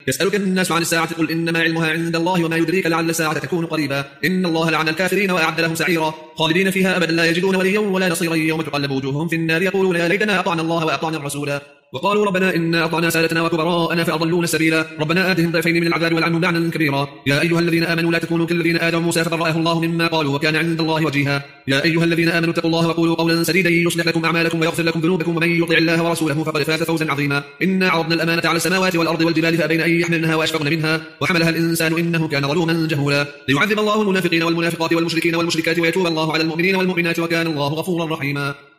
يسألك الناس عن الساعة قل إنما علمها عند الله وما يدريك لعل الساعة تكون قريبا إن الله لعن الكافرين وأعد لهم سعيرا خالدين فيها أبدا لا يجدون وليا ولا نصيرا يوم تقلب وجوههم في النار يقولون يا ليتنا أطعنا الله وأطعنا الرسولا وقالوا ربنا إنا أطعنا سادتنا وكبراءنا فأضلونا السبيلا ربنا آتهم ضعفين من العذاب والعنهم لعنا كبيرا يا أيها الذين آمنوا لا تكونوا كالذين آذوا موسى فبرأه الله مما قالوا وكان عند الله وجيها يا أيها الذين آمنوا اتقوا الله وقولوا قولا سديدا يصلح لكم أعمالكم ويغفر لكم ذنوبكم ومن يطع الله ورسوله فقد فاز فوزا عظيما إنا عرضنا الأمانة على السماوات والأرض والجبال فأبين أن يحملنها وأشفقن منها وحملها الإنسان إنه كان ظلوما جهولا ليعذب الله المنافقين والمنافقات والمشركين والمشركات ويتوب الله على المؤمنين والمؤمنات وكان الله غفورا رحيما